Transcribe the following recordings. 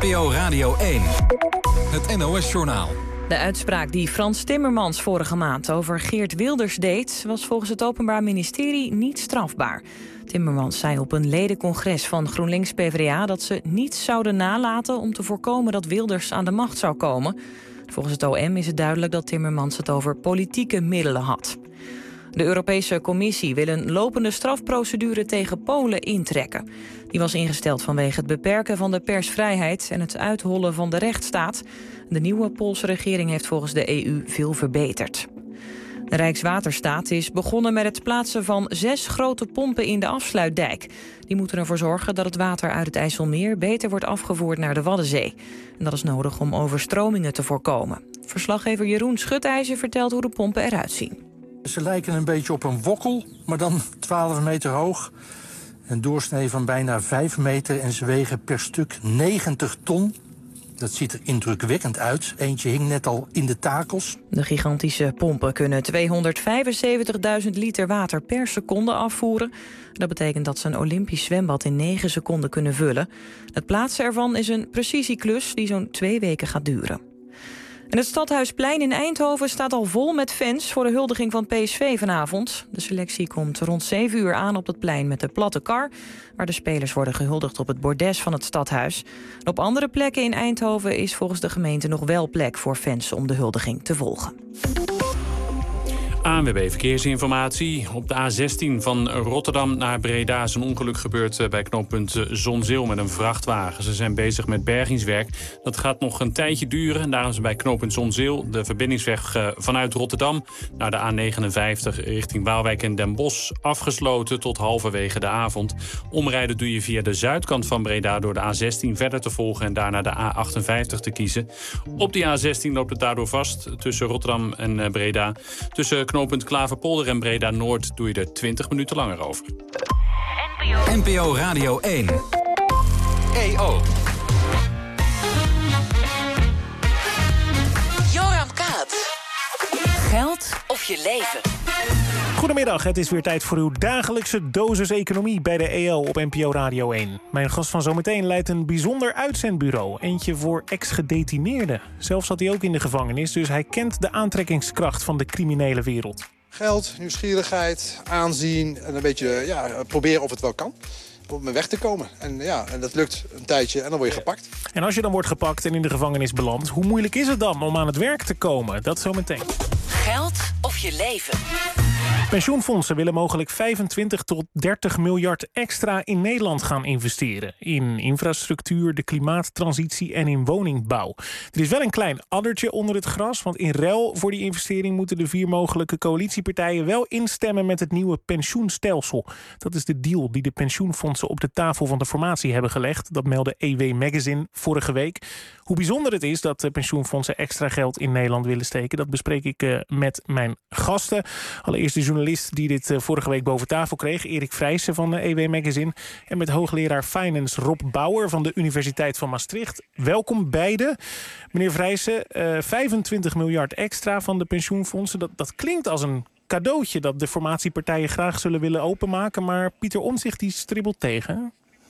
NPO Radio 1. Het NOS-journaal. De uitspraak die Frans Timmermans vorige maand over Geert Wilders deed, was volgens het Openbaar Ministerie niet strafbaar. Timmermans zei op een ledencongres van GroenLinks-PVDA dat ze niets zouden nalaten om te voorkomen dat Wilders aan de macht zou komen. Volgens het OM is het duidelijk dat Timmermans het over politieke middelen had. De Europese Commissie wil een lopende strafprocedure tegen Polen intrekken. Die was ingesteld vanwege het beperken van de persvrijheid en het uithollen van de rechtsstaat. De nieuwe Poolse regering heeft volgens de EU veel verbeterd. De Rijkswaterstaat is begonnen met het plaatsen van 6 grote pompen in de afsluitdijk. Die moeten ervoor zorgen dat het water uit het IJsselmeer beter wordt afgevoerd naar de Waddenzee. En dat is nodig om overstromingen te voorkomen. Verslaggever Jeroen Schutijzer vertelt hoe de pompen eruit zien. Ze lijken een beetje op een wokkel, maar dan 12 meter hoog. Een doorsnee van bijna 5 meter en ze wegen per stuk 90 ton. Dat ziet er indrukwekkend uit. Eentje hing net al in de takels. De gigantische pompen kunnen 275.000 liter water per seconde afvoeren. Dat betekent dat ze een Olympisch zwembad in 9 seconden kunnen vullen. Het plaatsen ervan is een precisieklus die zo'n 2 weken gaat duren. En het Stadhuisplein in Eindhoven staat al vol met fans voor de huldiging van PSV vanavond. De selectie komt rond 7 uur aan op het plein met de platte kar, waar de spelers worden gehuldigd op het bordes van het stadhuis. En op andere plekken in Eindhoven is volgens de gemeente nog wel plek voor fans om de huldiging te volgen. ANWB Verkeersinformatie. Op de A16 van Rotterdam naar Breda is een ongeluk gebeurd bij knooppunt Zonzeel met een vrachtwagen. Ze zijn bezig met bergingswerk. Dat gaat nog een tijdje duren. En daarom is bij knooppunt Zonzeel de verbindingsweg vanuit Rotterdam naar de A59 richting Waalwijk en Den Bosch afgesloten tot halverwege de avond. Omrijden doe je via de zuidkant van Breda door de A16 verder te volgen en daarna de A58 te kiezen. Op die A16 loopt het daardoor vast tussen Rotterdam en Breda. Tussen knooppunt Klaverpolder en Breda-Noord doe je er 20 minuten langer over. NPO Radio 1. EO. Joram Kaat. Geld of je leven? Goedemiddag, het is weer tijd voor uw dagelijkse dosis economie bij de EO op NPO Radio 1. Mijn gast van zometeen leidt een bijzonder uitzendbureau. Eentje voor ex-gedetineerden. Zelf zat hij ook in de gevangenis, dus hij kent de aantrekkingskracht van de criminele wereld. Geld, nieuwsgierigheid, aanzien en een beetje proberen of het wel kan. Om mee weg te komen. En dat lukt een tijdje en dan word je gepakt. En als je dan wordt gepakt en in de gevangenis belandt, hoe moeilijk is het dan om aan het werk te komen? Dat zometeen. Geld of je leven? Pensioenfondsen willen mogelijk 25 tot 30 miljard extra in Nederland gaan investeren. In infrastructuur, de klimaattransitie en in woningbouw. Er is wel een klein addertje onder het gras, want in ruil voor die investering moeten de 4 mogelijke coalitiepartijen wel instemmen met het nieuwe pensioenstelsel. Dat is de deal die de pensioenfondsen op de tafel van de formatie hebben gelegd. Dat meldde EW Magazine vorige week. Hoe bijzonder het is dat de pensioenfondsen extra geld in Nederland willen steken, dat bespreek ik met mijn gasten. Allereerst de journalist die dit vorige week boven tafel kreeg, Erik Vrijsen van EW Magazine. En met hoogleraar Finance Rob Bauer van de Universiteit van Maastricht. Welkom beiden. Meneer Vrijsen, 25 miljard extra van de pensioenfondsen. Dat klinkt als een cadeautje dat de formatiepartijen graag zullen willen openmaken. Maar Pieter Omtzigt die stribbelt tegen.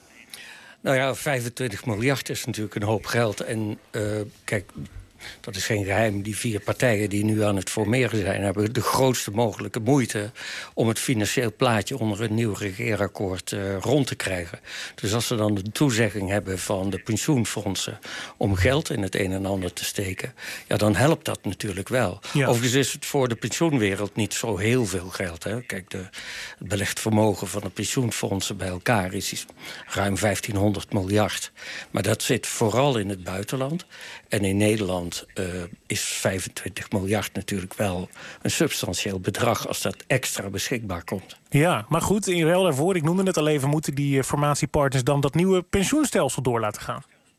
Nou ja, 25 miljard is natuurlijk een hoop geld. En kijk, dat is geen geheim. Die 4 partijen die nu aan het formeren zijn, hebben de grootste mogelijke moeite om het financieel plaatje onder een nieuw regeerakkoord rond te krijgen. Dus als ze dan de toezegging hebben van de pensioenfondsen om geld in het een en ander te steken, ja, dan helpt dat natuurlijk wel. Ja. Overigens is het voor de pensioenwereld niet zo heel veel geld. Hè. Kijk, het belegd vermogen van de pensioenfondsen bij elkaar is ruim 1500 miljard. Maar dat zit vooral in het buitenland. En in Nederland is 25 miljard natuurlijk wel een substantieel bedrag als dat extra beschikbaar komt. Ja, maar goed, in ruil daarvoor, ik noemde het al even, moeten die formatiepartners dan dat nieuwe pensioenstelsel door laten gaan?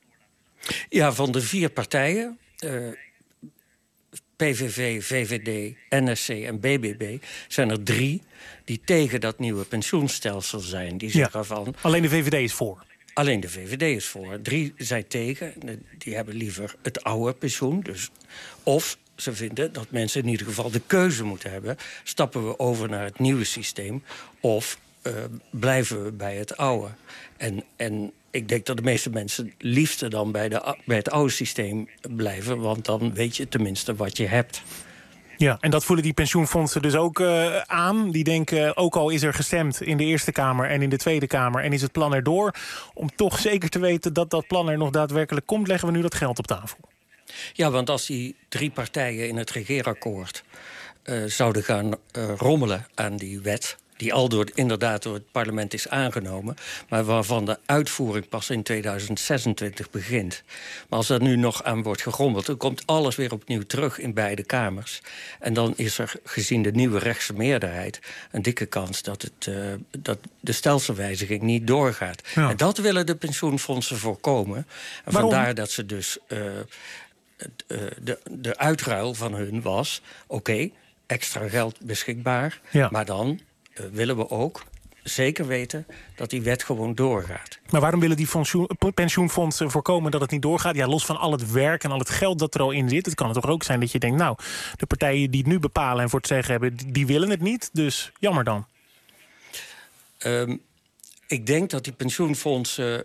Ja, van de 4 partijen, PVV, VVD, NSC en BBB, zijn er 3 die tegen dat nieuwe pensioenstelsel zijn. Die zeggen van, alleen de VVD is voor. Alleen de VVD is voor. 3 zijn tegen. Die hebben liever het oude pensioen. Dus, of ze vinden dat mensen in ieder geval de keuze moeten hebben. Stappen we over naar het nieuwe systeem of blijven we bij het oude? En ik denk dat de meeste mensen liefst dan bij het oude systeem blijven, want dan weet je tenminste wat je hebt. Ja, en dat voelen die pensioenfondsen dus ook aan. Die denken, ook al is er gestemd in de Eerste Kamer en in de Tweede Kamer en is het plan erdoor, om toch zeker te weten dat dat plan er nog daadwerkelijk komt, leggen we nu dat geld op tafel. Ja, want als die 3 partijen in het regeerakkoord zouden gaan rommelen aan die wet, die al inderdaad door het parlement is aangenomen, maar waarvan de uitvoering pas in 2026 begint. Maar als er nu nog aan wordt gerommeld, dan komt alles weer opnieuw terug in beide kamers. En dan is er, gezien de nieuwe rechtse meerderheid, een dikke kans dat de stelselwijziging niet doorgaat. Ja. En dat willen de pensioenfondsen voorkomen. En vandaar dat ze dus de uitruil van hun was, oké, extra geld beschikbaar, maar dan willen we ook zeker weten dat die wet gewoon doorgaat. Maar waarom willen die pensioenfondsen voorkomen dat het niet doorgaat? Ja, los van al het werk en al het geld dat er al in zit. Het kan toch ook zijn dat je denkt, nou, de partijen die het nu bepalen en voor het zeggen hebben, die willen het niet. Dus jammer dan. Ik denk dat die pensioenfondsen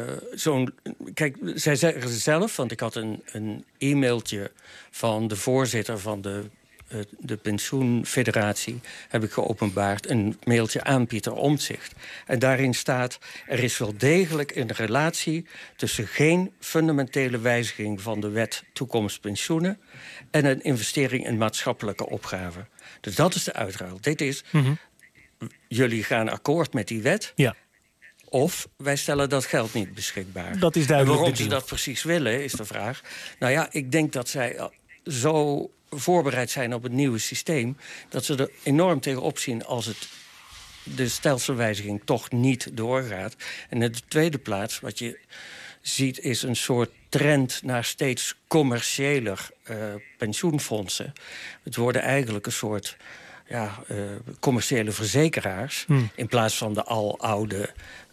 Kijk, zij zeggen zelf, want ik had een e-mailtje van de voorzitter van de pensioenfederatie heb ik geopenbaard, een mailtje aan Pieter Omtzigt. En daarin staat, er is wel degelijk een relatie tussen geen fundamentele wijziging van de wet toekomstpensioenen en een investering in maatschappelijke opgaven. Dus dat is de uitruil. Dit is, jullie gaan akkoord met die wet, of wij stellen dat geld niet beschikbaar. Dat is duidelijk. En waarom ze dat precies willen, is de vraag. Nou ja, ik denk dat zij zo voorbereid zijn op het nieuwe systeem, dat ze er enorm tegenop zien als de stelselwijziging toch niet doorgaat. En in de tweede plaats, wat je ziet, is een soort trend naar steeds commerciëler pensioenfondsen. Het worden eigenlijk een soort commerciële verzekeraars in plaats van de aloude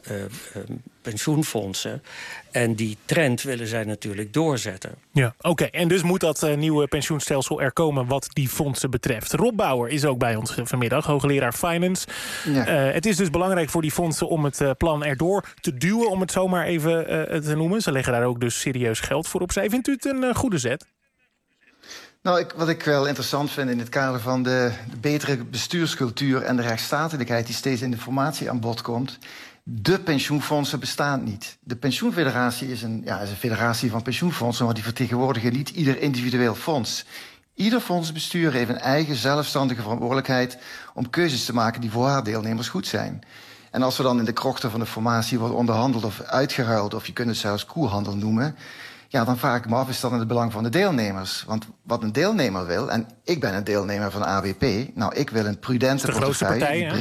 pensioenfondsen. En die trend willen zij natuurlijk doorzetten. Ja, oké. En dus moet dat nieuwe pensioenstelsel er komen wat die fondsen betreft. Rob Bauer is ook bij ons vanmiddag, hoogleraar Finance. Ja. Het is dus belangrijk voor die fondsen om het plan erdoor te duwen, om het zomaar even te noemen. Ze leggen daar ook dus serieus geld voor opzij. Vindt u het een goede zet? Nou, wat ik wel interessant vind in het kader van de betere bestuurscultuur en de rechtsstatelijkheid die steeds in de formatie aan bod komt, de pensioenfondsen bestaan niet. De pensioenfederatie is een federatie van pensioenfondsen, maar die vertegenwoordigen niet ieder individueel fonds. Ieder fondsbestuur heeft een eigen zelfstandige verantwoordelijkheid om keuzes te maken die voor haar deelnemers goed zijn. En als er dan in de krochten van de formatie wordt onderhandeld of uitgeruild, of je kunt het zelfs koehandel noemen, ja, dan vraag ik me af, is dat in het belang van de deelnemers? Want wat een deelnemer wil, en ik ben een deelnemer van ABP, nou, ik wil een prudente portefeuille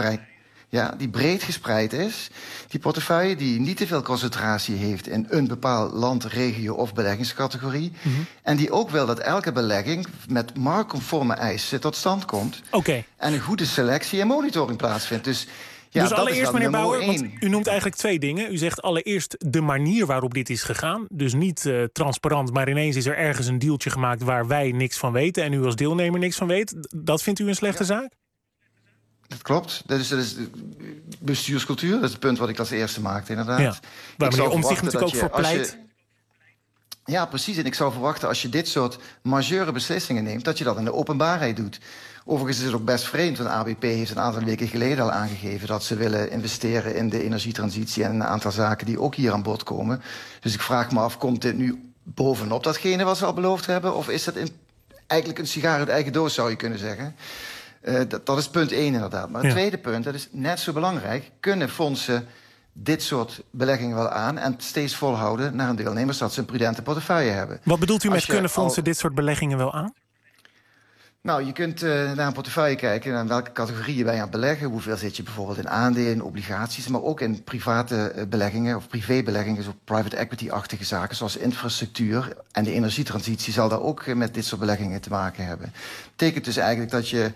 die breed gespreid is. Die portefeuille die niet te veel concentratie heeft in een bepaald land, regio of beleggingscategorie. En die ook wil dat elke belegging met marktconforme eisen tot stand komt. En een goede selectie en monitoring plaatsvindt. Dus allereerst, meneer Bauer, want u noemt eigenlijk 2 dingen. U zegt allereerst de manier waarop dit is gegaan. Dus niet transparant, maar ineens is er ergens een dealtje gemaakt waar wij niks van weten en u als deelnemer niks van weet. Dat vindt u een slechte zaak? Dat klopt. Dat is bestuurscultuur. Dat is het punt wat ik als eerste maakte, inderdaad. Ja, waar meneer Omtzigt natuurlijk ook voor pleit. Ja, precies. En ik zou verwachten, als je dit soort majeure beslissingen neemt, dat je dat in de openbaarheid doet. Overigens is het ook best vreemd, want ABP heeft een aantal weken geleden al aangegeven dat ze willen investeren in de energietransitie en een aantal zaken die ook hier aan bod komen. Dus ik vraag me af, komt dit nu bovenop datgene wat ze al beloofd hebben? Of is dat eigenlijk een sigaar uit eigen doos, zou je kunnen zeggen? Dat is punt 1 inderdaad. Maar het tweede punt, dat is net zo belangrijk, kunnen fondsen dit soort beleggingen wel aan en steeds volhouden naar hun deelnemers dat ze een prudente portefeuille hebben. Wat bedoelt u met kunnen fondsen dit soort beleggingen wel aan? Nou, je kunt naar een portefeuille kijken, naar welke categorieën ben je aan het beleggen. Hoeveel zit je bijvoorbeeld in aandelen, obligaties, maar ook in private beleggingen of privébeleggingen, zo private equity-achtige zaken zoals infrastructuur. En de energietransitie zal daar ook met dit soort beleggingen te maken hebben. Dat betekent dus eigenlijk dat je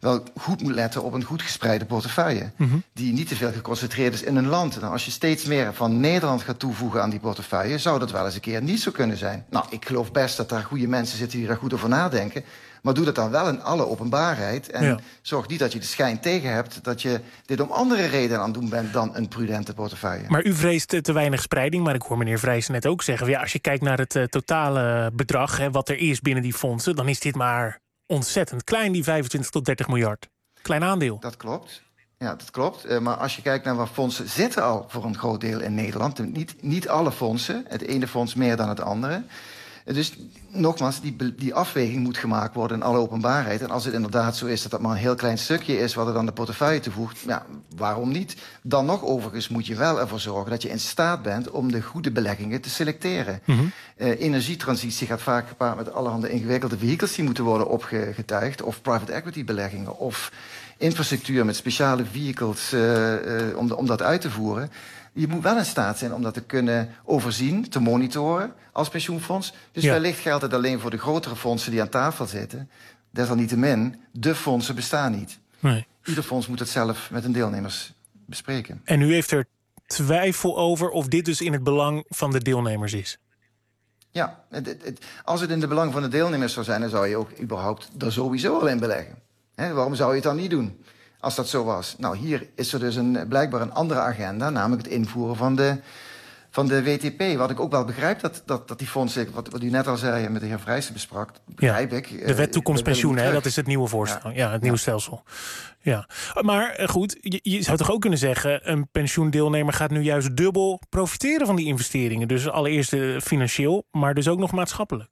wel goed moet letten op een goed gespreide portefeuille. Die niet te veel geconcentreerd is in een land. Nou, als je steeds meer van Nederland gaat toevoegen aan die portefeuille, zou dat wel eens een keer niet zo kunnen zijn. Nou, ik geloof best dat daar goede mensen zitten die daar goed over nadenken. Maar doe dat dan wel in alle openbaarheid. En zorg niet dat je de schijn tegen hebt dat je dit om andere redenen aan het doen bent dan een prudente portefeuille. Maar u vreest te weinig spreiding. Maar ik hoor meneer Vrijsen net ook zeggen, ja, als je kijkt naar het totale bedrag, wat er is binnen die fondsen, dan is dit maar ontzettend klein, die 25 tot 30 miljard. Klein aandeel. Dat klopt. Ja, dat klopt. Maar als je kijkt naar waar fondsen zitten al voor een groot deel in Nederland. Niet alle fondsen. Het ene fonds meer dan het andere. Dus nogmaals, die afweging moet gemaakt worden in alle openbaarheid. En als het inderdaad zo is dat dat maar een heel klein stukje is wat er dan de portefeuille toevoegt, ja, waarom niet? Dan nog overigens moet je wel ervoor zorgen dat je in staat bent om de goede beleggingen te selecteren. Energietransitie gaat vaak gepaard met allerhande ingewikkelde vehicles die moeten worden opgetuigd. Of private equity beleggingen. Of infrastructuur met speciale vehicles om dat uit te voeren. Je moet wel in staat zijn om dat te kunnen overzien, te monitoren als pensioenfonds. Dus wellicht geldt het alleen voor de grotere fondsen die aan tafel zitten. Desalniettemin, de fondsen bestaan niet. Nee. Ieder fonds moet het zelf met hun deelnemers bespreken. En u heeft er twijfel over of dit dus in het belang van de deelnemers is? Ja, als het in het belang van de deelnemers zou zijn, dan zou je ook überhaupt er sowieso al in beleggen. Waarom zou je het dan niet doen? Als dat zo was. Nou, hier is er dus blijkbaar een andere agenda, namelijk het invoeren van de WTP. Wat ik ook wel begrijp, dat die fondsen, wat u net al zei en met de heer Vrijsen besprak, begrijp ik. De wet toekomstpensioen, dat is het nieuwe voorstel. Ja, het nieuwe stelsel. Ja. Maar goed, je zou toch ook kunnen zeggen, een pensioendeelnemer gaat nu juist dubbel profiteren van die investeringen. Dus allereerst financieel, maar dus ook nog maatschappelijk.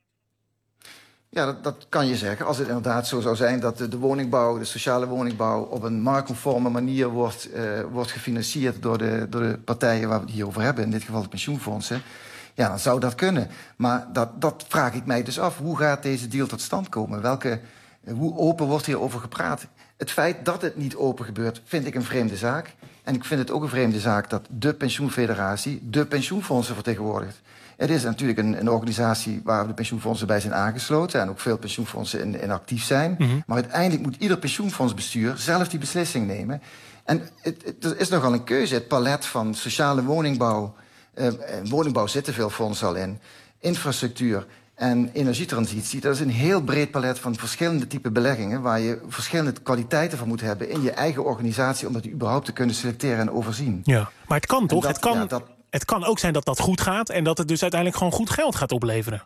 Ja, dat kan je zeggen. Als het inderdaad zo zou zijn dat de woningbouw, de sociale woningbouw, op een marktconforme manier wordt gefinancierd door de partijen waar we het hier over hebben, in dit geval de pensioenfondsen, ja, dan zou dat kunnen. Maar dat vraag ik mij dus af. Hoe gaat deze deal tot stand komen? Hoe open wordt hierover gepraat? Het feit dat het niet open gebeurt, vind ik een vreemde zaak. En ik vind het ook een vreemde zaak dat de pensioenfederatie de pensioenfondsen vertegenwoordigt. Het is natuurlijk een organisatie waar de pensioenfondsen bij zijn aangesloten en ook veel pensioenfondsen in actief zijn. Maar uiteindelijk moet ieder pensioenfondsbestuur zelf die beslissing nemen. En er is nogal een keuze. Het palet van sociale woningbouw, woningbouw zitten veel fondsen al in, infrastructuur en energietransitie. Dat is een heel breed palet van verschillende typen beleggingen waar je verschillende kwaliteiten van moet hebben in je eigen organisatie om dat überhaupt te kunnen selecteren en overzien. Ja, maar het kan toch? Het kan ook zijn dat dat goed gaat en dat het dus uiteindelijk gewoon goed geld gaat opleveren.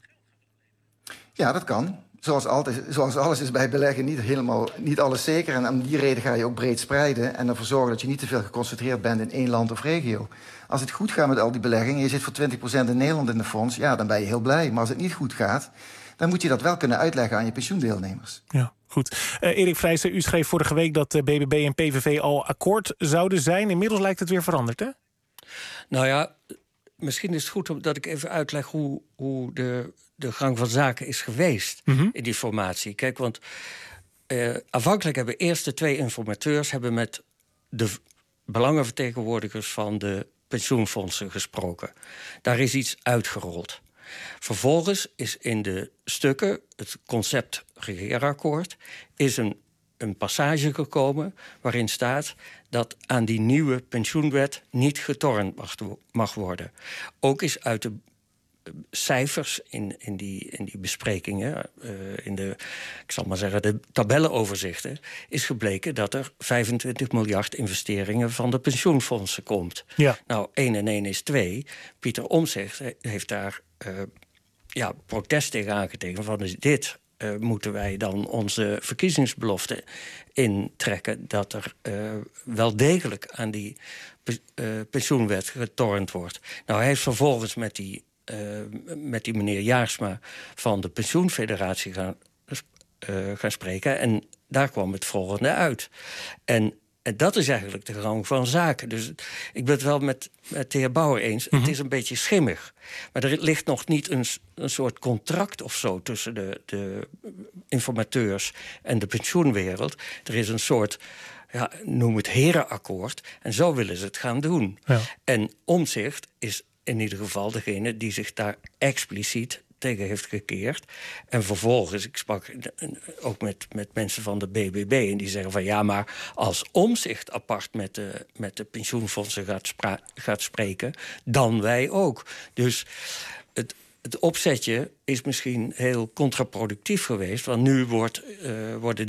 Ja, dat kan. Zoals alles is bij beleggen niet alles zeker. En om die reden ga je ook breed spreiden en ervoor zorgen dat je niet te veel geconcentreerd bent in één land of regio. Als het goed gaat met al die beleggingen, je zit voor 20% in Nederland in de fonds, ja, dan ben je heel blij. Maar als het niet goed gaat, dan moet je dat wel kunnen uitleggen aan je pensioendeelnemers. Ja, goed. Erik Vrijsen, u schreef vorige week dat BBB en PVV al akkoord zouden zijn. Inmiddels lijkt het weer veranderd, hè? Nou ja, misschien is het goed dat ik even uitleg hoe de gang van zaken is geweest in die formatie. Kijk, want aanvankelijk hebben eerst de twee informateurs met de belangenvertegenwoordigers van de pensioenfondsen gesproken. Daar is iets uitgerold. Vervolgens is in de stukken, het concept regeerakkoord, is een passage gekomen waarin staat dat aan die nieuwe pensioenwet niet getornd mag worden. Ook is uit de cijfers in die besprekingen, ik zal maar zeggen, de tabellenoverzichten, is gebleken dat er 25 miljard investeringen van de pensioenfondsen komt. Ja. Nou, 1 en 1 is 2. Pieter Omtzigt heeft daar protest tegen aangetekend van dit moeten wij dan onze verkiezingsbelofte intrekken dat er wel degelijk aan die pensioenwet getornd wordt. Nou, hij heeft vervolgens met die meneer Jaarsma van de pensioenfederatie gaan spreken en daar kwam het volgende uit. En dat is eigenlijk de gang van zaken. Dus ik ben het wel met de heer Bauer eens. Het is een beetje schimmig. Maar er ligt nog niet een soort contract of zo tussen de informateurs en de pensioenwereld. Er is een soort, noem het herenakkoord. En zo willen ze het gaan doen. Ja. En Omtzigt is in ieder geval degene die zich daar expliciet tegen heeft gekeerd. En vervolgens, ik sprak ook met mensen van de BBB... en die zeggen van ja, maar als Omtzigt apart met de pensioenfondsen gaat spreken... dan wij ook. Dus het opzetje is misschien heel contraproductief geweest... want nu worden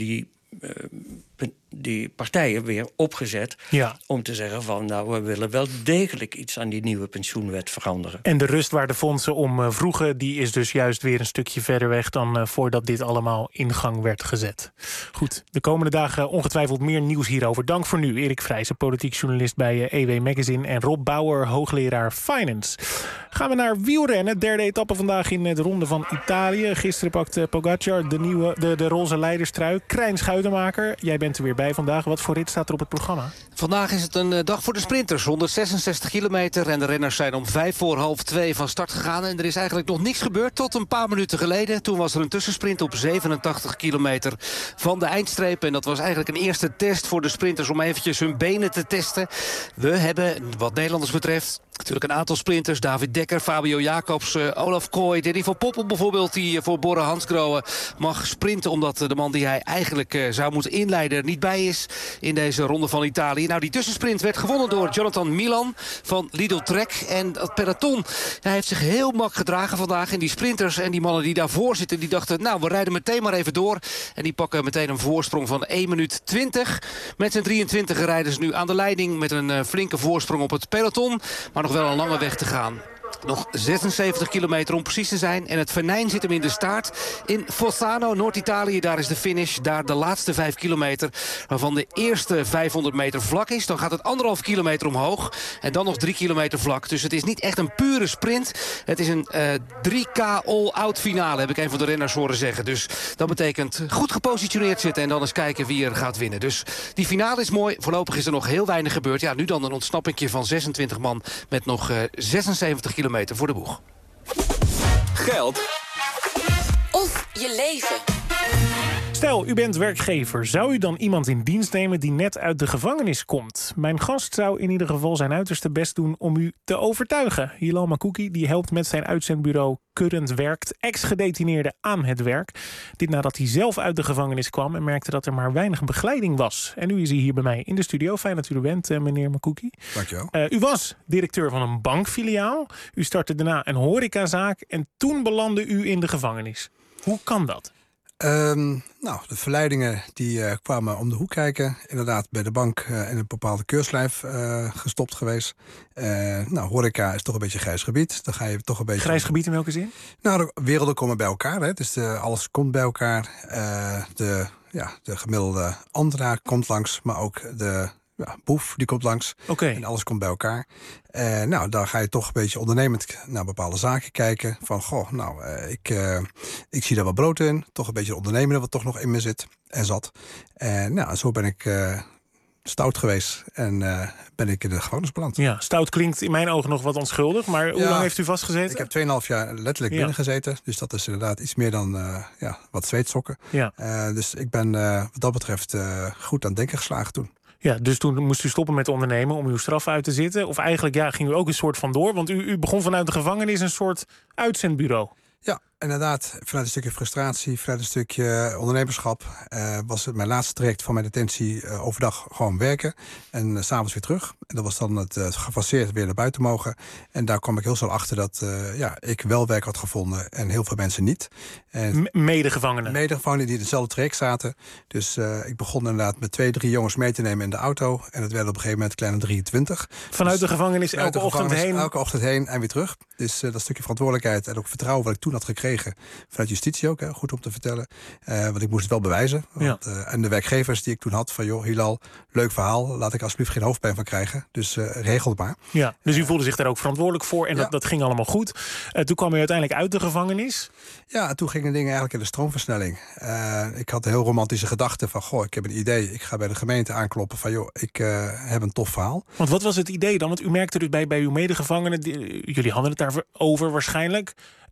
die partijen weer opgezet... om te zeggen van, nou, we willen wel degelijk iets aan die nieuwe pensioenwet veranderen. En de rust waar de fondsen om vroegen... die is dus juist weer een stukje verder weg... dan voordat dit allemaal in gang werd gezet. Goed, de komende dagen ongetwijfeld meer nieuws hierover. Dank voor nu, Erik Vrijsen, politiek journalist bij EW Magazine... en Rob Bauer, hoogleraar Finance. Gaan we naar wielrennen. Derde etappe vandaag in de Ronde van Italië. Gisteren pakte Pogacar de roze leiderstrui. Krijn Schuitenmaker, jij bent er weer bij vandaag. Wat voor rit staat er op het programma? Vandaag is het een dag voor de sprinters. 166 kilometer en de renners zijn om 1:05 van start gegaan. En er is eigenlijk nog niks gebeurd tot een paar minuten geleden. Toen was er een tussensprint op 87 kilometer van de eindstreep. En dat was eigenlijk een eerste test voor de sprinters om eventjes hun benen te testen. We hebben, wat Nederlanders betreft... natuurlijk een aantal sprinters. David Dekker, Fabio Jacobs, Olaf Kooi, Denny van Poppel bijvoorbeeld... die voor Bora Hansgrohe mag sprinten... omdat de man die hij eigenlijk zou moeten inleiden er niet bij is... in deze Ronde van Italië. Nou, die tussensprint werd gewonnen door Jonathan Milan van Lidl Trek. En dat peloton heeft zich heel mak gedragen vandaag. En die sprinters en die mannen die daarvoor zitten... die dachten, nou, we rijden meteen maar even door. En die pakken meteen een voorsprong van 1 minuut 20. Met zijn 23 rijden ze nu aan de leiding... met een flinke voorsprong op het peloton... maar nog wel een lange weg te gaan. Nog 76 kilometer om precies te zijn. En het venijn zit hem in de staart. In Fossano, Noord-Italië, daar is de finish. Daar de laatste 5 kilometer. Waarvan de eerste 500 meter vlak is. Dan gaat het 1,5 kilometer omhoog. En dan nog 3 kilometer vlak. Dus het is niet echt een pure sprint. Het is een 3K all-out finale, heb ik een van de renners horen zeggen. Dus dat betekent goed gepositioneerd zitten. En dan eens kijken wie er gaat winnen. Dus die finale is mooi. Voorlopig is er nog heel weinig gebeurd. Ja, nu dan een ontsnappingje van 26 man. Met nog 76 kilometer voor de boeg. Geld of je leven. Stel, u bent werkgever. Zou u dan iemand in dienst nemen die net uit de gevangenis komt? Mijn gast zou in ieder geval zijn uiterste best doen om u te overtuigen. Hilal Makouki die helpt met zijn uitzendbureau Current Werkt ex-gedetineerden aan het werk. Dit nadat hij zelf uit de gevangenis kwam en merkte dat er maar weinig begeleiding was. En nu is hij hier bij mij in de studio. Fijn dat u er bent, meneer Makouki. Dankjewel. U was directeur van een bankfiliaal. U startte daarna een horecazaak en toen belandde u in de gevangenis. Hoe kan dat? Nou, de verleidingen die kwamen om de hoek kijken. Inderdaad, bij de bank in een bepaalde keurslijf gestopt geweest. Nou, horeca is toch een beetje een grijs gebied. Dan ga je toch een beetje... Grijs gebied in welke zin? Nou, de werelden komen bij elkaar. Hè. Dus alles komt bij elkaar. De gemiddelde ambtenaar komt langs, maar ook de... Ja, boef, die komt langs. Okay. En alles komt bij elkaar. Nou, dan ga je toch een beetje ondernemend naar bepaalde zaken kijken. Van, goh, nou, ik zie daar wel brood in. Toch een beetje ondernemende wat toch nog in me zit en zat. Nou, zo ben ik stout geweest en ben ik in de gevangenis beland. Ja, stout klinkt in mijn ogen nog wat onschuldig. Maar hoe lang heeft u vastgezeten? Ik heb 2,5 jaar letterlijk binnen gezeten. Dus dat is inderdaad iets meer dan wat zweetsokken. Ja. Dus ik ben wat dat betreft goed aan het denken geslagen toen. Ja, dus toen moest u stoppen met ondernemen om uw straf uit te zitten. Of eigenlijk ging u ook een soort van door. Want u begon vanuit de gevangenis een soort uitzendbureau. Ja, inderdaad. Vanuit een stukje frustratie, vanuit een stukje ondernemerschap... was het mijn laatste traject van mijn detentie overdag gewoon werken. En 's avonds weer terug. En dat was dan het gefaseerd weer naar buiten mogen. En daar kwam ik heel snel achter dat ik wel werk had gevonden en heel veel mensen niet. Medegevangenen? Medegevangenen die in hetzelfde traject zaten. Dus ik begon inderdaad met 2, 3 jongens mee te nemen in de auto. En het werden op een gegeven moment kleine 23. Vanuit de gevangenis elke ochtend heen? Elke ochtend heen en weer terug. Dus dat stukje verantwoordelijkheid en ook vertrouwen wat ik toen had gekregen. Vanuit justitie ook, goed om te vertellen. Want ik moest het wel bewijzen. Want, en de werkgevers die ik toen had van... joh, Hilal, leuk verhaal. Laat ik alsjeblieft geen hoofdpijn van krijgen. Dus regel het maar. Ja, dus u voelde zich daar ook verantwoordelijk voor. En dat ging allemaal goed. Toen kwam u uiteindelijk uit de gevangenis. Ja, en toen gingen dingen eigenlijk in de stroomversnelling. Ik had een heel romantische gedachte van... goh, ik heb een idee. Ik ga bij de gemeente aankloppen van... joh, ik heb een tof verhaal. Want wat was het idee dan? Want u merkte dus bij uw medegevangenen... jullie hadden het daarover waarschijnlijk...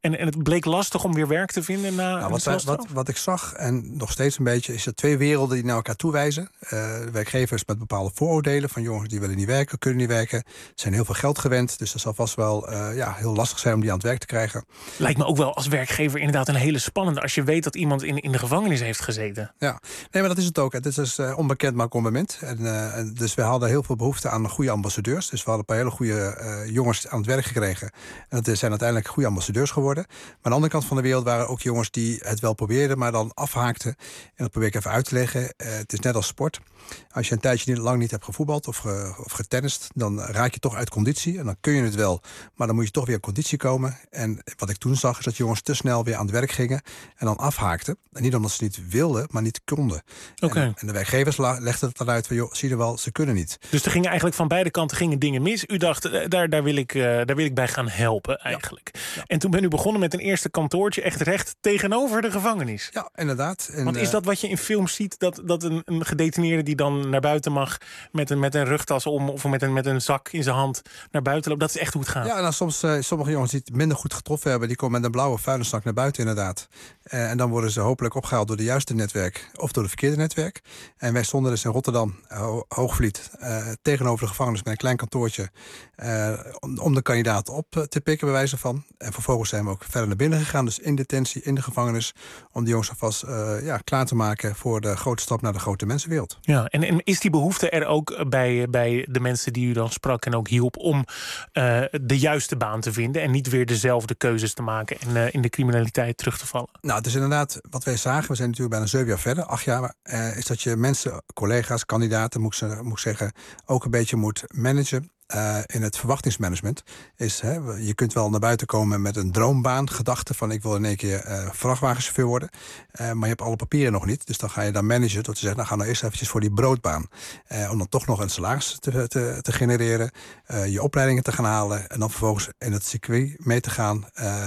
En het bleek lastig om weer werk te vinden na wat ik zag, en nog steeds een beetje, is dat 2 werelden die naar elkaar toewijzen. Werkgevers met bepaalde vooroordelen van jongens die willen niet werken, kunnen niet werken, zijn heel veel geld gewend. Dus dat zal vast wel heel lastig zijn om die aan het werk te krijgen. Lijkt me ook wel als werkgever inderdaad een hele spannende, als je weet dat iemand in de gevangenis heeft gezeten. Ja, nee, maar dat is het ook. Het is onbekend maar commitment. Dus we hadden heel veel behoefte aan goede ambassadeurs. Dus we hadden een paar hele goede jongens aan het werk gekregen. En dat zijn uiteindelijk goede ambassadeurs geworden. Maar aan de andere kant van de wereld waren ook jongens die het wel probeerden, maar dan afhaakten. En dat probeer ik even uit te leggen. Het is net als sport. Als je een tijdje lang niet hebt gevoetbald of getennist, dan raak je toch uit conditie. En dan kun je het wel, maar dan moet je toch weer in conditie komen. En wat ik toen zag, is dat jongens te snel weer aan het werk gingen en dan afhaakten. En niet omdat ze niet wilden, maar niet konden. Okay. En de werkgevers legden het dan uit van, joh, zie je wel, ze kunnen niet. Dus er gingen eigenlijk van beide kanten dingen mis. U dacht, daar wil ik bij gaan helpen eigenlijk. Ja. En toen ben u begonnen met een eerste kantoortje echt recht tegenover de gevangenis. Ja, inderdaad. Want is dat wat je in films ziet, dat een gedetineerde die dan naar buiten mag met een rugtas om of met een zak in zijn hand naar buiten loopt? Dat is echt hoe het gaat. Ja, nou, soms sommige jongens die het minder goed getroffen hebben, die komen met een blauwe vuilniszak naar buiten inderdaad. En dan worden ze hopelijk opgehaald door de juiste netwerk of door het verkeerde netwerk. En wij stonden dus in Rotterdam, Hoogvliet, tegenover de gevangenis met een klein kantoortje om de kandidaat op te pikken bij wijze van. En vervolgens zijn we ook verder naar binnen gegaan, dus in detentie, in de gevangenis, om die jongens alvast klaar te maken voor de grote stap naar de grote mensenwereld. Ja, en is die behoefte er ook bij de mensen die u dan sprak en ook hielp om de juiste baan te vinden en niet weer dezelfde keuzes te maken en in de criminaliteit terug te vallen? Nou, het is inderdaad wat wij zagen. We zijn natuurlijk bijna 7 jaar verder, 8 jaar. Is dat je mensen, collega's, kandidaten, moet ik zeggen, ook een beetje moet managen. In het verwachtingsmanagement is, je kunt wel naar buiten komen met een droombaan, gedachte van ik wil in één keer vrachtwagenchauffeur worden. Maar je hebt alle papieren nog niet. Dus dan ga je dan managen door te zeggen, nou ga nou eerst eventjes voor die broodbaan. Om dan toch nog een salaris te genereren, je opleidingen te gaan halen en dan vervolgens in het circuit mee te gaan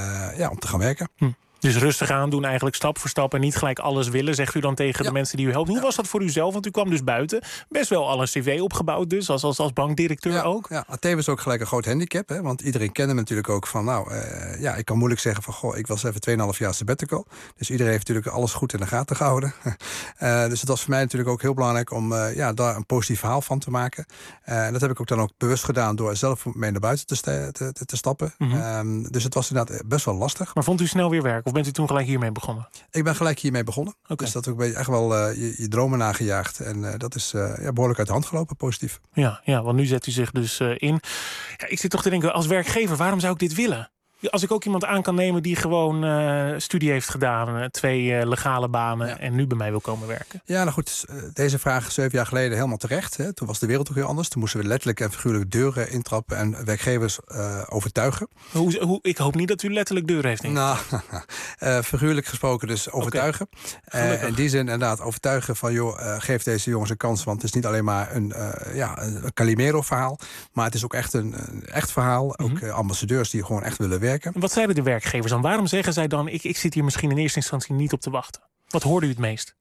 om te gaan werken. Dus rustig aan doen, eigenlijk stap voor stap en niet gelijk alles willen, zegt u dan tegen de mensen die u helpt. Hoe was dat voor u zelf? Want u kwam dus buiten. Best wel al een cv opgebouwd dus, als bankdirecteur ook. Ja, tevens ook gelijk een groot handicap. Hè? Want iedereen kende me natuurlijk ook van, ik kan moeilijk zeggen van, goh, ik was even 2,5 jaar sabbatical. Dus iedereen heeft natuurlijk alles goed in de gaten gehouden. Dus het was voor mij natuurlijk ook heel belangrijk om daar een positief verhaal van te maken. En dat heb ik ook dan ook bewust gedaan door zelf mee naar buiten te stappen. Mm-hmm. Dus het was inderdaad best wel lastig. Maar vond u snel weer werk? Of bent u toen gelijk hiermee begonnen? Ik ben gelijk hiermee begonnen. Okay. Dus dat ook echt wel je dromen nagejaagd. En dat is behoorlijk uit de hand gelopen, positief. Ja, want nu zet u zich dus in. Ja, ik zit toch te denken, als werkgever, waarom zou ik dit willen? Als ik ook iemand aan kan nemen die gewoon studie heeft gedaan, 2 legale banen en nu bij mij wil komen werken. Ja, nou goed, deze vraag 7 jaar geleden helemaal terecht. Hè. Toen was de wereld ook heel anders. Toen moesten we letterlijk en figuurlijk deuren intrappen en werkgevers overtuigen. Ik hoop niet dat u letterlijk deuren heeft ingetrapt. Nou, figuurlijk gesproken dus overtuigen. In die zin inderdaad overtuigen van, joh, geef deze jongens een kans. Want het is niet alleen maar een Calimero-verhaal, maar het is ook echt een echt verhaal. Ook ambassadeurs die gewoon echt willen werken. En wat zeiden de werkgevers dan? Waarom zeggen zij dan, ik zit hier misschien in eerste instantie niet op te wachten? Wat hoorde u het meest?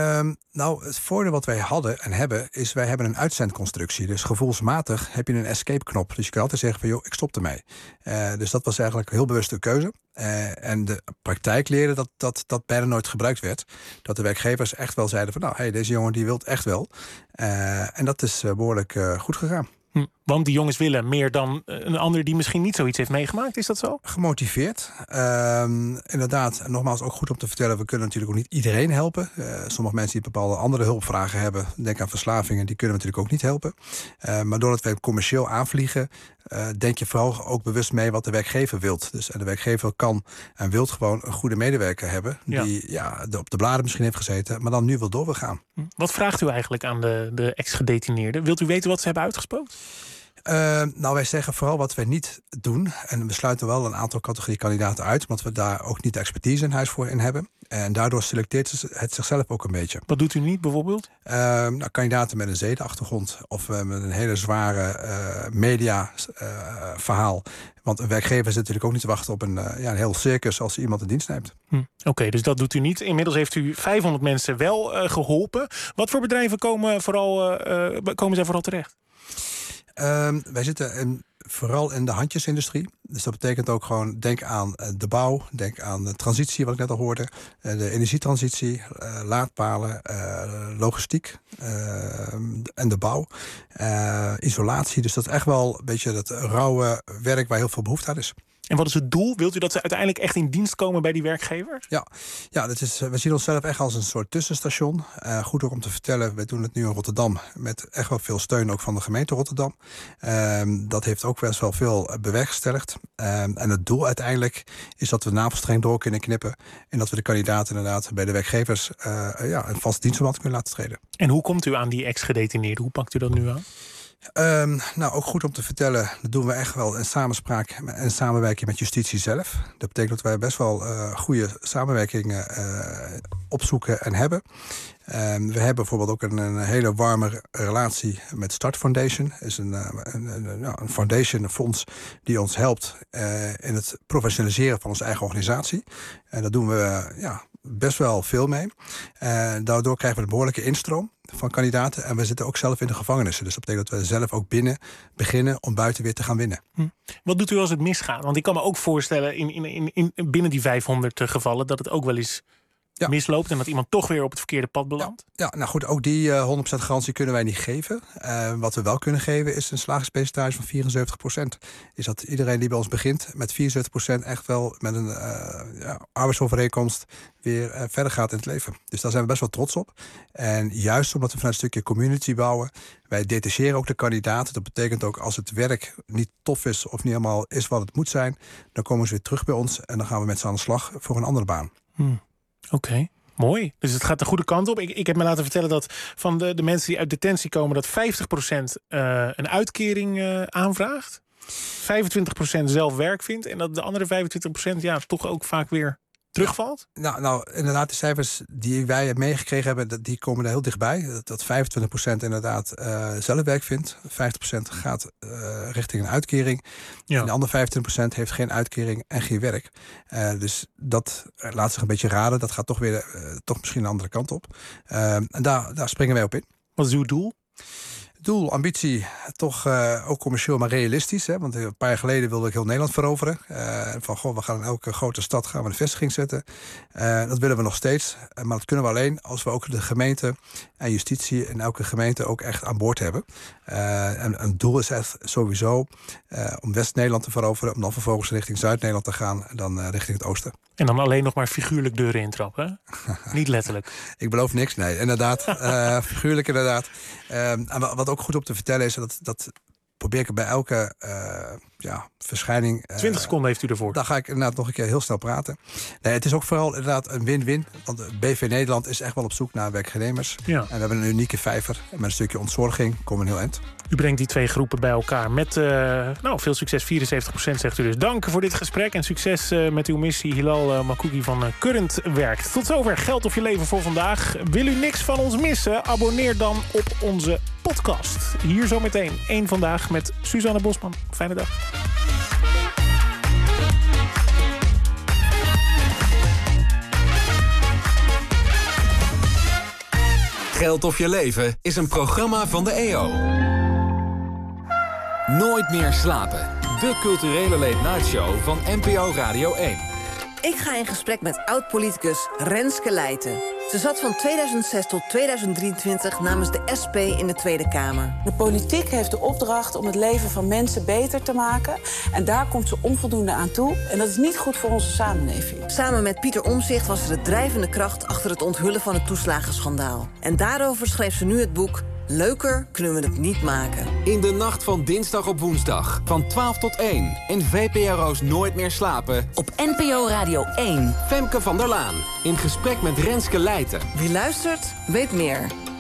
Het voordeel wat wij hadden en hebben, is wij hebben een uitzendconstructie. Dus gevoelsmatig heb je een escape-knop. Dus je kan altijd zeggen van, joh, ik stop ermee. Dus dat was eigenlijk een heel bewuste keuze. En de praktijk leerde dat bijna nooit gebruikt werd. Dat de werkgevers echt wel zeiden van, nou, deze jongen die wil het echt wel. En dat is behoorlijk goed gegaan. Want die jongens willen meer dan een ander die misschien niet zoiets heeft meegemaakt. Is dat zo? Gemotiveerd. Inderdaad, en nogmaals ook goed om te vertellen, we kunnen natuurlijk ook niet iedereen helpen. Sommige mensen die bepaalde andere hulpvragen hebben, denk aan verslavingen, die kunnen we natuurlijk ook niet helpen. Maar doordat wij commercieel aanvliegen, denk je vooral ook bewust mee wat de werkgever wilt. Dus de werkgever kan en wilt gewoon een goede medewerker hebben die op de bladen misschien heeft gezeten, maar dan nu wil doorgaan. Wat vraagt u eigenlijk aan de ex-gedetineerden? Wilt u weten wat ze hebben uitgesproken? Wij zeggen vooral wat wij niet doen. En we sluiten wel een aantal categorie kandidaten uit, omdat we daar ook niet de expertise in huis voor hebben. En daardoor selecteert het zichzelf ook een beetje. Wat doet u niet bijvoorbeeld? Kandidaten met een zedenachtergrond of met een hele zware media-verhaal. Want een werkgever zit natuurlijk ook niet te wachten op een heel circus als iemand in dienst neemt. Oké, dus dat doet u niet. Inmiddels heeft u 500 mensen wel geholpen. Wat voor bedrijven komen zij vooral terecht? Wij zitten vooral in de handjesindustrie. Dus dat betekent ook gewoon, denk aan de bouw, denk aan de transitie, wat ik net al hoorde. De energietransitie, laadpalen, logistiek en de bouw. Isolatie, dus dat is echt wel een beetje dat rauwe werk waar heel veel behoefte aan is. En wat is het doel? Wilt u dat ze uiteindelijk echt in dienst komen bij die werkgevers? Ja, we zien onszelf echt als een soort tussenstation. Goed ook om te vertellen, we doen het nu in Rotterdam met echt wel veel steun ook van de gemeente Rotterdam. Dat heeft ook best wel veel bewerkstelligd. En het doel uiteindelijk is dat we de navelstreng door kunnen knippen en dat we de kandidaten inderdaad bij de werkgevers een vast dienstverband kunnen laten treden. En hoe komt u aan die ex-gedetineerden? Hoe pakt u dat nu aan? Ook goed om te vertellen, dat doen we echt wel in samenspraak en samenwerking met justitie zelf. Dat betekent dat wij best wel goede samenwerkingen opzoeken en hebben. We hebben bijvoorbeeld ook een hele warme relatie met Start Foundation. Dat is een foundation, een fonds die ons helpt in het professionaliseren van onze eigen organisatie. En daar doen we best wel veel mee. Daardoor krijgen we een behoorlijke instroom van kandidaten. En we zitten ook zelf in de gevangenissen. Dus dat betekent dat we zelf ook binnen beginnen om buiten weer te gaan winnen. Wat doet u als het misgaat? Want ik kan me ook voorstellen binnen die 500 gevallen dat het ook wel eens misloopt en dat iemand toch weer op het verkeerde pad belandt? Ja, nou goed, ook die 100% garantie kunnen wij niet geven. Wat we wel kunnen geven is een slagingspercentage van 74%. Is dat iedereen die bij ons begint met 74% echt wel met een arbeidsovereenkomst weer verder gaat in het leven. Dus daar zijn we best wel trots op. En juist omdat we vanuit een stukje community bouwen, wij detacheren ook de kandidaten. Dat betekent ook als het werk niet tof is of niet helemaal is wat het moet zijn, dan komen ze weer terug bij ons en dan gaan we met ze aan de slag voor een andere baan. Oké, mooi. Dus het gaat de goede kant op. Ik heb me laten vertellen dat van de mensen die uit detentie komen, dat 50% een uitkering aanvraagt. 25% zelf werk vindt. En dat de andere 25% toch ook vaak weer terugvalt? Nou, inderdaad, de cijfers die wij meegekregen hebben, die komen er heel dichtbij. Dat 25% inderdaad zelf werk vindt. 50% gaat richting een uitkering. Ja. En de andere 25% heeft geen uitkering en geen werk. Dus dat laat zich een beetje raden. Dat gaat toch weer misschien een andere kant op. En daar springen wij op in. Wat is uw doel? Doel, ambitie, toch ook commercieel, maar realistisch. Hè? Want een paar jaar geleden wilde ik heel Nederland veroveren. We gaan in elke grote stad gaan we een vestiging zetten. Dat willen we nog steeds. Maar dat kunnen we alleen als we ook de gemeente en justitie in elke gemeente ook echt aan boord hebben. En een doel is echt sowieso om West-Nederland te veroveren, om dan vervolgens richting Zuid-Nederland te gaan en dan richting het oosten. En dan alleen nog maar figuurlijk deuren intrappen, hè? Niet letterlijk. Ik beloof niks, nee. Inderdaad, figuurlijk inderdaad. En wat ook goed om te vertellen is dat probeer ik bij elke verschijning... 20 seconden heeft u ervoor. Dan ga ik inderdaad nog een keer heel snel praten. Nee, het is ook vooral inderdaad een win-win. Want BV Nederland is echt wel op zoek naar werknemers. Ja. En we hebben een unieke vijver. En met een stukje ontzorging komen we een heel eind. U brengt die twee groepen bij elkaar met veel succes. 74% zegt u dus. Dank voor dit gesprek en succes met uw missie. Hilal Makouki van Current werkt. Tot zover Geld of je leven voor vandaag. Wil u niks van ons missen? Abonneer dan op onze podcast. Hier zometeen Eén Vandaag met Suzanne Bosman. Fijne dag. Geld of je leven is een programma van de EO. Nooit meer slapen. De culturele late-night show van NPO Radio 1. Ik ga in gesprek met oud-politicus Renske Leijten. Ze zat van 2006 tot 2023 namens de SP in de Tweede Kamer. De politiek heeft de opdracht om het leven van mensen beter te maken. En daar komt ze onvoldoende aan toe. En dat is niet goed voor onze samenleving. Samen met Pieter Omtzigt was ze de drijvende kracht achter het onthullen van het toeslagenschandaal. En daarover schreef ze nu het boek Leuker kunnen we het niet maken. In de nacht van dinsdag op woensdag. Van 12 tot 1. In VPRO's Nooit meer slapen. Op NPO Radio 1. Femke van der Laan. In gesprek met Renske Leijten. Wie luistert, weet meer.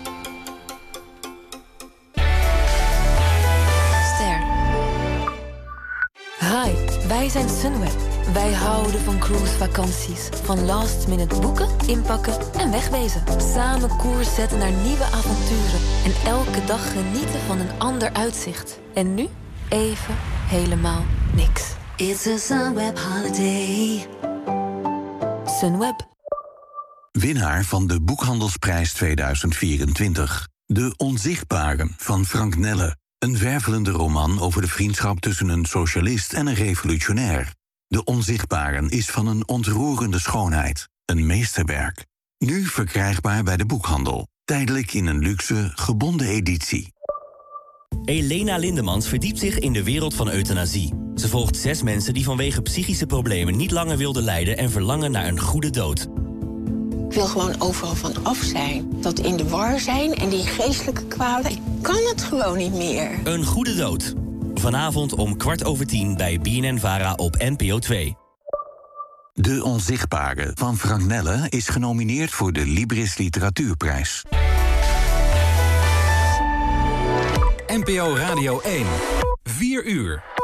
Ster. Hi, wij zijn Sunweb. Wij houden van cruisevakanties. Van last minute boeken, inpakken en wegwezen. Samen koers zetten naar nieuwe avonturen. En elke dag genieten van een ander uitzicht. En nu even helemaal niks. It's a Sunweb holiday. Sunweb. Winnaar van de Boekhandelsprijs 2024. De Onzichtbaren van Frank Nelle. Een wervelende roman over de vriendschap tussen een socialist en een revolutionair. De Onzichtbaren is van een ontroerende schoonheid. Een meesterwerk. Nu verkrijgbaar bij de boekhandel. Tijdelijk in een luxe, gebonden editie. Elena Lindemans verdiept zich in de wereld van euthanasie. Ze volgt 6 mensen die vanwege psychische problemen niet langer wilden lijden en verlangen naar een goede dood. Ik wil gewoon overal van af zijn. Dat in de war zijn en die geestelijke kwalen, ik kan het gewoon niet meer. Een goede dood. Vanavond om 10:15 bij BNN-VARA op NPO 2. De Onzichtbare van Frank Nelle is genomineerd voor de Libris Literatuurprijs. NPO Radio 1. 4 uur.